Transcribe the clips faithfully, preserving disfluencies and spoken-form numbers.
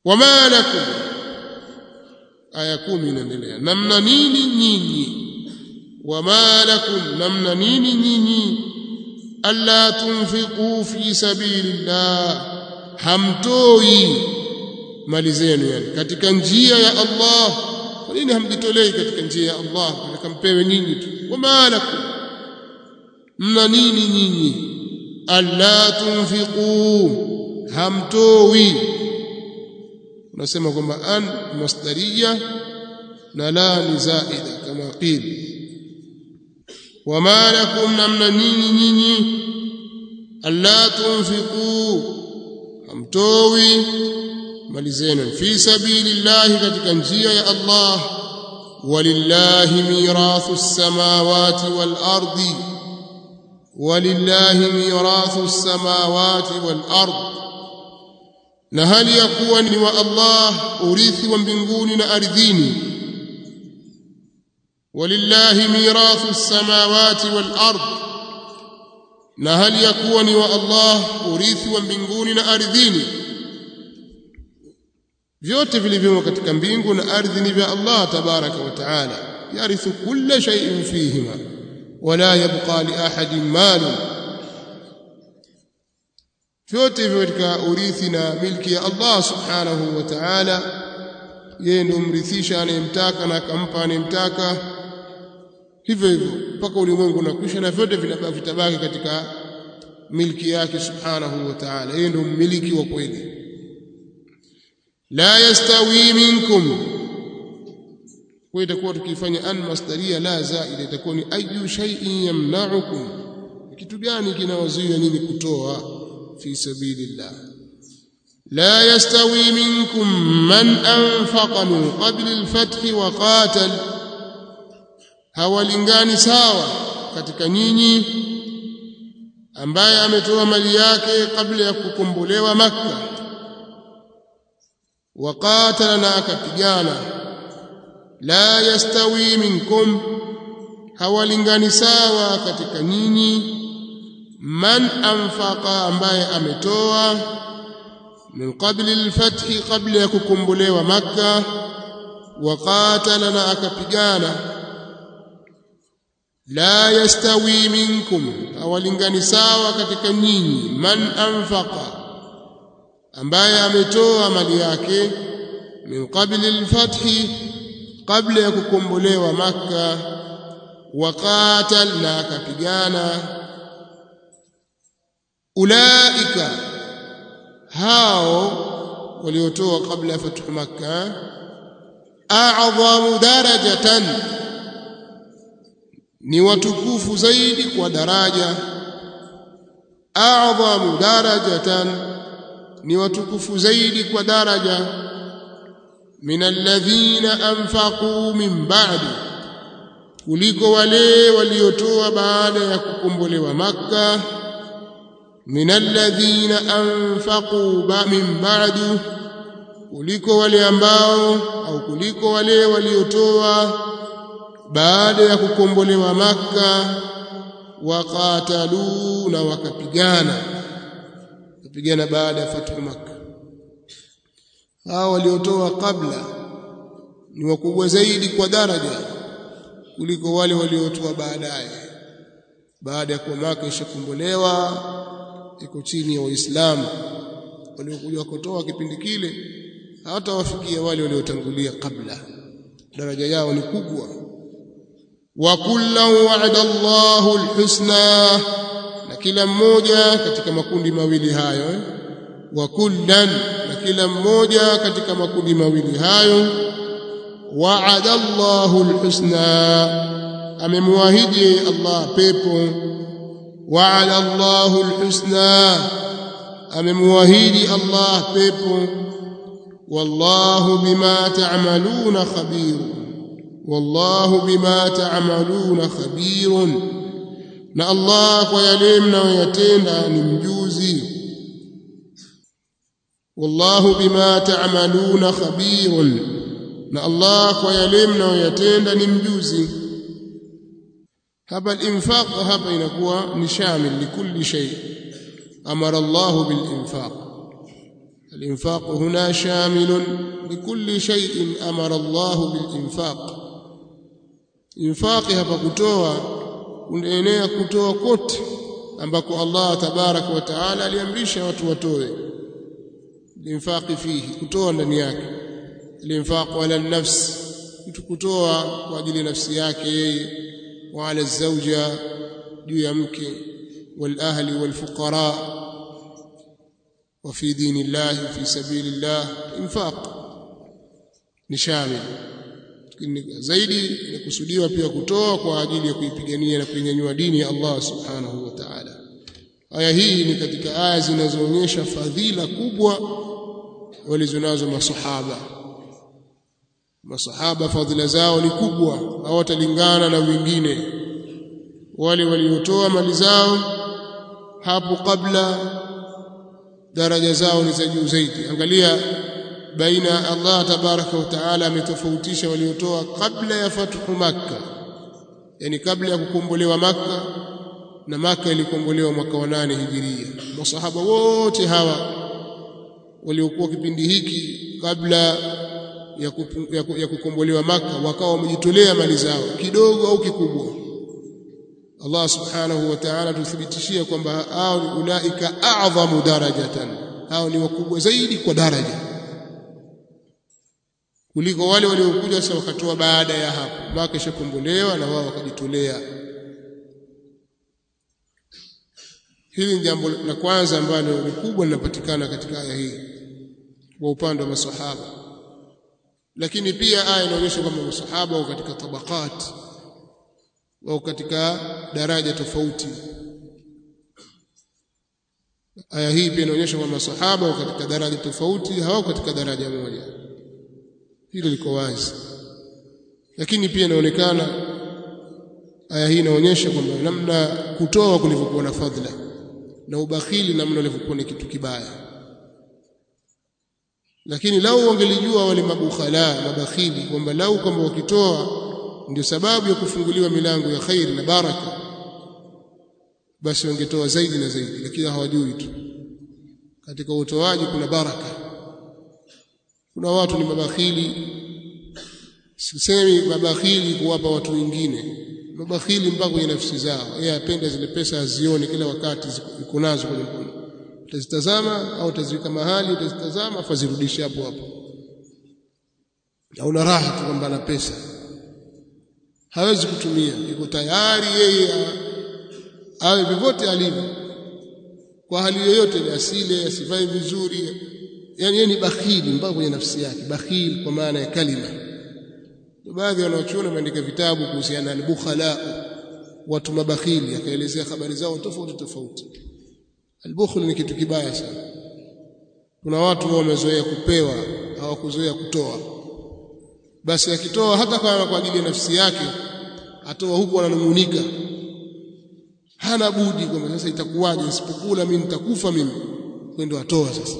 wama lakum aya kumi inaendelea namna nini nyinyi wama lakum namna nini nyinyi alla tunfiqu fi sabilillah hamtoi mali zenu yani katika njia ya Allah kwa nini hamjitolei katika njia ya Allah mkampewe nyinyi tu wama lakum mna nini nyinyi alla tunfiqu hamtoi unasema kwamba an masdariya na la ni zaida kama qil wama lakum namna nini nyinyi alla tunfiqu hamtoi mali zenu fi sabilillah katika njia ya Allah walillahi mirathu as-samawati wal ardi walillahi mirathu as-samawati wal ardi na hali ya kuwa ni wa Allah urithi wa mbinguni na ardhini walillahi mirathu as-samawati wal ard na hali ya kuwa ni wa Allah urithi wa mbinguni na ardhini vyote vilivyomo katika mbingu na ardhi ni vya Allah tabaraka wa taala yarithu kulla shay'in fihima wala yabqa li ahadin malun vyote hivyo katika urithi na milki ya Allah subhanahu wa ta'ala yeye ndiye mrithisha anayemtaka na akampa anayemtaka hivyo hivyo mpaka ulimwengu unakwisha na vyote vitabaki katika milki yake subhanahu wa ta'ala yeye ndiye mmiliki wa kweli la yastawi minkum kwa itakuwa tukifanya an masdaria la zaida itakuwa ni ayu shay'in yamna'ukum kitu gani kinawazuia nini kutoa في سبيل الله لا يستوي منكم من أنفق من قبل الفتح وقاتل hawalingani sawa katika nyinyi ambaye ametoa mali yake kabla ya kukombolewa Makka waqatala na akapigana la yastawi minkum hawalingani sawa katika nyinyi man anfaqa ambaye ametoa min qabli al-fath qabla ya kukombolewa Makka wa qatala na akapigana la yastawi minkum awalingani sawa katika nyinyi man anfaqa ambaye ametoa mali yake min qabli al-fath qabla ya kukombolewa Makka wa qatala na akapigana ulaika hao waliotoa kabla ya fathu Makkah a'dhamu darajatan ni watukufu zaidi kwa daraja a'dhamu darajatan ni watukufu zaidi kwa daraja min alladhina anfaqu min ba'di kuliko wale waliotoa baada ya kukombolewa Makkah min alladhina anfaqu min ba'du kuliko wale ambao au kuliko wale waliotoa baada ya kukombolewa Makka waqatalu na wakapigana kupigana baada ya fathu Makka hao waliotoa kabla ni wakubwa zaidi kwa daraja kuliko wale waliotoa baadaye baada ya kuwa Makka ishakombolewa iko chini ya Waislamu waliokuja kutoa kipindi kile hata wafikia wale waliotangulia kabla daraja yao ni kubwa wa kullu wa'ada Allahu alhusna na kila mmoja katika makundi mawili hayo eh? wa kullan na kila mmoja katika makundi mawili hayo wa'ada Allahu alhusna amemwahidi Allah pepo wa'ada Allahu alhusna amemwahidi Allah pepo wallahu bima ta'maluna khabir wallahu bima ta'maluna khabirun na Allah kwa yale mnayoyatenda ni mjuzi wallahu bima ta'maluna khabirun na Allah kwa yale mnayoyatenda ni mjuzi hapa al-infaq hapa inakuwa ni shamil likulli shay amara Allah bil-infaq الإنفاق هنا شامل لكل شيء أمر الله بالإنفاق. إنفاق hapa kutoa unaenea kutoa kote ambako Allah tabarak wa taala aliamrisha watu watoe. Infaqi fihi, kutoa ndani yake. Al-infaq ala an-nafs, mtu kutoa kwa ajili ya nafsi yake yeye, wa ala az-zawja, juu ya mke, wal ahli wal fuqara, wa fi dinillahi fi sabilillah. Infaq ni shamil zaidi, inakusudiwa pia kutoa kwa ajili ya kuipigania na kuinyanyua dini ya Allah subhanahu wa ta'ala. Aya hii ni katika aya zinazoonyesha fadhila kubwa walizonazo masahaba. Masahaba fadhila zao ni kubwa, hawatalingana na wengine. Wale waliotoa mali zao hapo kabla, daraja zao ni za juu zaidi. Angalia baina Allah tabaraka wa taala ametofautisha waliotoa kabla ya fathu Makkah, yani kabla ya kukombolewa Makkah, na Makkah ilikombolewa mwaka wa nane hijiria. Masahaba wote hawa waliokuwa kipindi hiki kabla ya, kupu, ya, ya kukombolewa Makkah wakawa wamejitolea mali zao kidogo au kikubwa. Allah subhanahu wa ta'ala tuthibitishia kwamba hao ni ulaika a'dhamu darajatan, hao ni wakubwa zaidi kwa daraja kuliko wale waliokuja sasa wakatoa baada ya hapo. Makkah ishakombolewa na wao wakajitolea. Hili ni jambo la kwanza ambalo ni kubwa linapatikana katika aya hii kwa upande wa masahaba. Lakini pia aya inaonyesha kwamba masahaba wako katika tabaqat, wako katika daraja tofauti. Aya hii pia inaonyesha kwamba masahaba wako katika daraja tofauti, hawako katika daraja moja. Hilo liko wazi. Lakini pia inaonekana aya hii inaonyesha kwamba namna kutoa kulivyokuwa na fadhila na ubakhili namna ulivyokuwa ni kitu kibaya. Lakini lau wangelijua wale mabukhala, mabakhili, kwamba lau kwamba wakitoa ndio sababu ya kufunguliwa milango ya khair na baraka, basi wangetoa zaidi na zaidi. Lakini hawajui tu katika utoaji kuna baraka. Kuna watu ni mabakhili, sisemi mabakhili kuwapa watu wengine, mabakhili mpaka kwenye nafsi zao. Yeye apenda zile pesa azione kila wakati ziko nazo kwenye mkono. Utazitazama au utaziweka mahali, utazitazama afa zirudishe hapo hapo. Hauna raha tu kwamba ana pesa, hawezi kutumia, yuko tayari yeye awe vyovyote alivyo, kwa hali yoyote ile, asile asivae vizuri. Yani yeye ni bakhili mpaka kwenye nafsi yake, bakhili kwa maana ya kalima. Baadhi wanaochuona wameandika vitabu kuhusiana na al-bukhala, watu mabakhili, akaelezea habari zao tofauti tofauti. Al-bukhl ni kitu kibaya sana. Kuna watu wamezoea kupewa, hawakuzoea kutoa. Basi akitoa hata kama kwa ajili ya nafsi yake, atoa huku ananungunika, hana budi kwamba sasa itakuwaje nisipokula mimi nitakufa mimi, kwenda atoa sasa.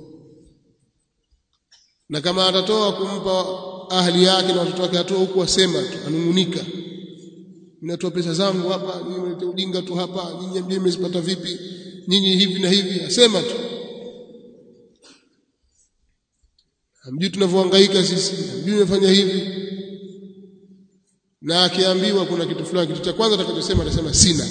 Na kama atatoa kumpa ahli yake na watoto wake, atoa huku asema tu, anungunika, ninatoa pesa zangu hapa, nyinyi mlete ujinga tu hapa, nyinyi mje mmezipata vipi, nyinyi hivi na hivi, asema tu. Hamjui tunavyohangaika sisi, hamjui nimefanya hivi. Na akiambiwa kuna kitu fulani, kitu cha kwanza atakachosema atasema sina.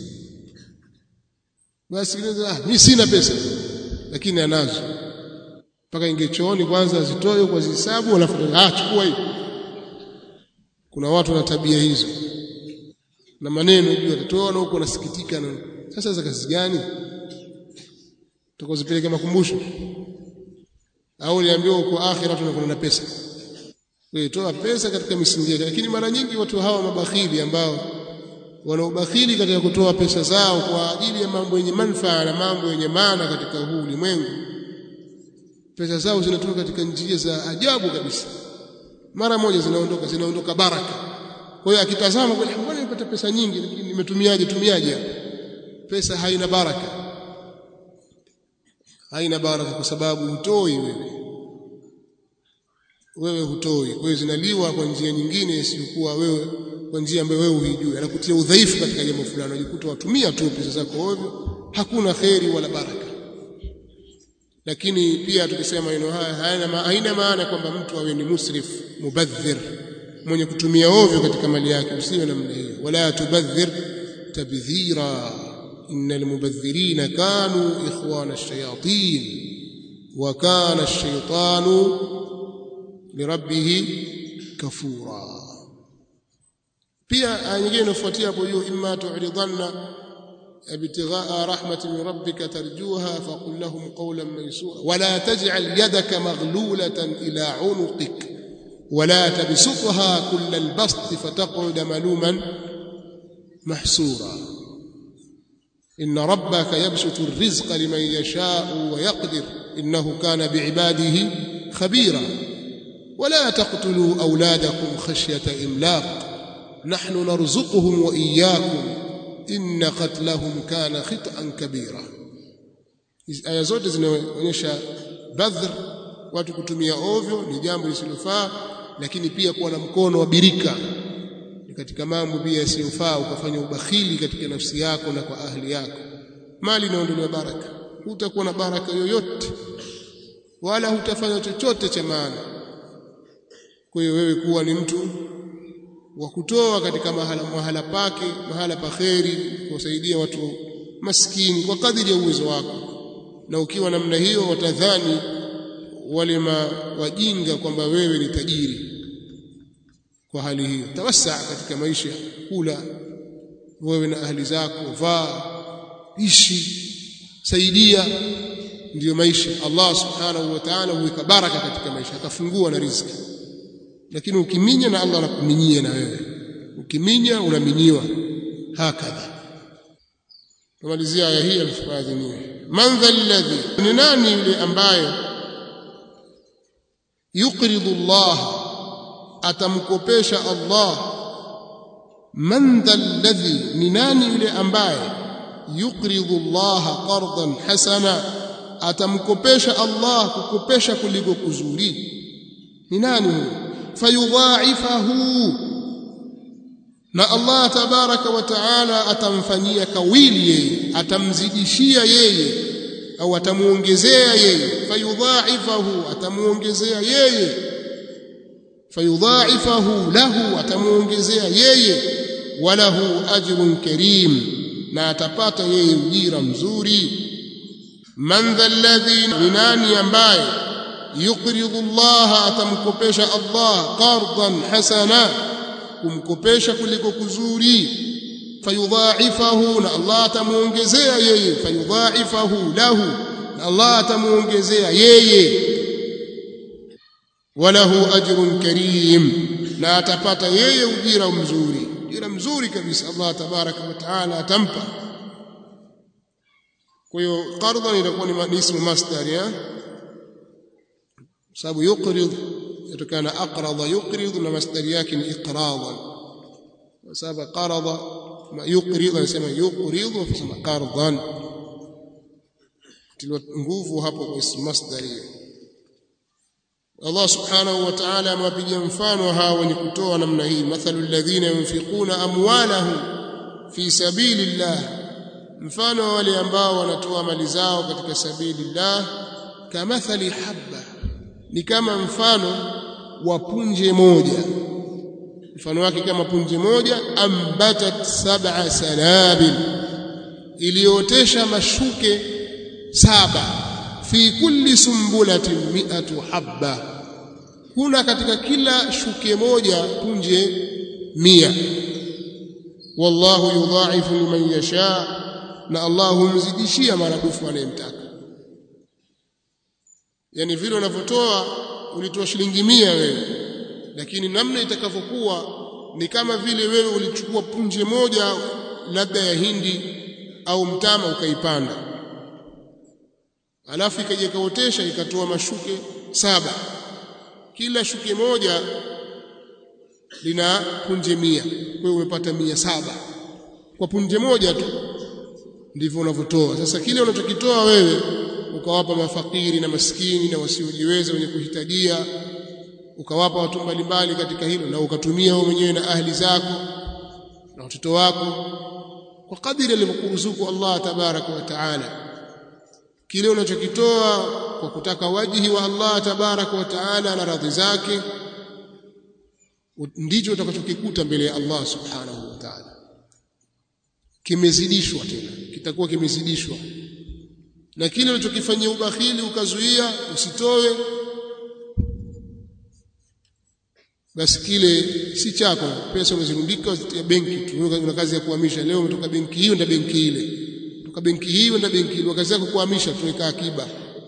Basi ah, mimi sina pesa, lakini anazo. Paka ingechooni kwanza azitoe kwa hisabu, alafu ah, chukua hii. Kuna watu wana tabia hizo na maneno juu atatoa na huko anasikitika. Na sasa za kazi gani tukozipeleka makumbusho? Au niambiwa uko akhira tunakuwa na pesa, wewe toa pesa katika misingi yake. Lakini mara nyingi watu hawa mabakhili ambao wana ubakhili katika kutoa pesa zao kwa ajili ya mambo yenye manufaa na mambo yenye maana katika huu ulimwengu, pesa zao zinatoka katika njia za ajabu kabisa, mara moja zinaondoka zinaondoka baraka. Kwa hiyo akitazama kwa mbona nimepata pesa nyingi, lakini nimetumiaje tumiaje? Pesa haina baraka, haina baraka kwa sababu hutoi wewe, wewe hutoi. Kwa hiyo zinaliwa kwa njia nyingine isiyokuwa wewe, kwa njia ambayo wewe hujui. Anakutia udhaifu katika jambo fulani, unajikuta watumia tu pesa zako ovyo, hakuna khairi wala baraka. lakini pia tukisema maneno haya hayana haina maana kwamba mtu awe ni musrif mubadhir mwenye kutumia ovyo katika mali yake, usiwe namna hiyo. Wala tubadhir tabdhira innal mubadhirina kanu ikhwana ash-shayatin wa kana ash-shaytanu lirabbih kafura. Pia aya nyingine inafuatia hapo hiyo, imma tu'ridanna ابتغاء رحمة من ربك ترجوها فقل لهم قولا ميسورا ولا تجعل يدك مغلولة إلى عنقك ولا تبسطها كل البسط فتقعد ملوما محسورا إن ربك يبسط الرزق لمن يشاء ويقدر إنه كان بعباده خبيرا ولا تقتلوا أولادكم خشية إملاق نحن نرزقهم وإياكم inna qatlahum kana khit'an kabira. Aya zote zinaonyesha badhr, watu kutumia ovyo ni jambo lisilofaa, lakini pia kuwa na mkono wa birika ni katika mambo pia yasiyofaa, ukafanya ubakhili katika nafsi yako na kwa ahli yako. Mali inaondolewa baraka, hutakuwa na baraka yoyote wala hutafanya chochote cha maana. Kwa hiyo wewe kuwa ni mtu wa kutoa katika mahala mahala pake, mahala pa kheri, kusaidia watu maskini kwa kadiri ya uwezo wako. Na ukiwa namna hiyo watadhani wale wajinga kwamba wewe ni tajiri. Kwa hali hiyo tawassa katika maisha, kula wewe na ahli zako, vaa, ishi, saidia, ndiyo maisha. Allah subhanahu wa ta'ala huweka baraka katika maisha, atafungua na riziki. Lakini ukiminya na Allah anakuminyia na wewe, ukiminya unaminyiwa hakadha. Tumalizia aya hii alifadhini. Man dhal ladhi, ni nani yule ambaye yuqridu Allah, atamkopesha Allah. Man dhal ladhi, ni nani yule ambaye yuqridu Allah qardan hasana, atamkopesha Allah kukopesha kuliko kuzuri. Ni nani huyo? Fayudha'ifahu, na Allah tabaraka wa taala atamfanyia kawili yeye, atamzidishia yeye au atamuongezea yeye. Fayudha'ifahu, atamuongezea yeye. Fayudha'ifahu lahu, atamuongezea yeye. Walahu ajrun karim, na atapata yeye ujira mzuri. Man dhal ladhi, ni nani ambaye yuqridu Allah, atamkopesha Allah qardan hasana, kumkopesha kuliko kuzuri. Fayudha'ifahu, na Allah atamuongezea yeye. Fayudha'ifahu lahu, na Allah atamuongezea yeye. Walahu ajrun karim, na atapata yeye ujira mzuri, ujira mzuri kabisa Allah tabaraka wa taala atampa. Kwa hiyo qardan inakuwa ni ismu masdar, ya sababu yuqrid yatokana aqrada yuqrid, na masdari yake ni iqradan. Sababu qarada ma yuqrid, anasema yuqrid wa fasama qardan, tilo nguvu hapo kwa ismu masdari. Allah subhanahu wa ta'ala amewapigia mfano hawa wenye kutoa namna hii. Mathalul ladhina yunfiquna amwalahum fi sabilillah, mfano wale ambao wanatoa mali zao katika sabilillah. Kamathali habba, ni kama mfano wa punje moja, mfano wake kama punje moja. Ambatat sab'a sanabil, iliotesha mashuke saba. Fi kulli sumbulatin mi'atu habba, kuna katika kila shuke moja punje mia. Wallahu yudha'ifu liman yasha, na Allah humzidishia maradufu anayemtaka. Yani vile unavyotoa, ulitoa shilingi mia wewe, lakini namna itakavyokuwa ni kama vile wewe ulichukua punje moja labda ya hindi au mtama ukaipanda, alafu ikaje kaotesha ikatoa mashuke saba. Kila shuke moja lina punje mia, wewe umepata mia saba kwa punje moja tu. Ndivyo unavyotoa. Sasa kile unachokitoa wewe ukawapa mafakiri na maskini na wasiojiweza wenye kuhitajia, ukawapa watu mbalimbali katika hilo, na ukatumia wewe mwenyewe na ahli zako na watoto wako kwa kadiri alivyokuruzuku Allah tabaraka wa taala. Kile unachokitoa kwa kutaka wajihi wa Allah tabaraka wa taala na radhi zake, ndicho utakachokikuta mbele ya Allah subhanahu wa ta'ala. Kimezidishwa tena, kitakuwa kimezidishwa. Na kile ulichokifanyia ubakhili ukazuia usitoe, basi kile si chako. Pesa umezirundika ya benki tu, una kazi ya kuhamisha. Leo umetoka benki hiyo na benki ile, kutoka benki hiyo na benki ile, kazi yako kuhamisha, tuweka akiba.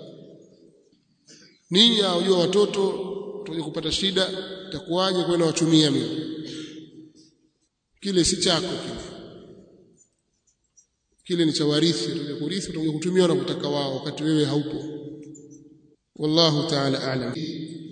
Nini unajua watoto tuje kupata shida, itakuwaje kwenda wachumia mimi? Kile si chako kile. Kile ni cha warithi, tuje kurithi, tuje kutumia na kutaka wao wakati wewe haupo. Wallahu ta'ala a'lam.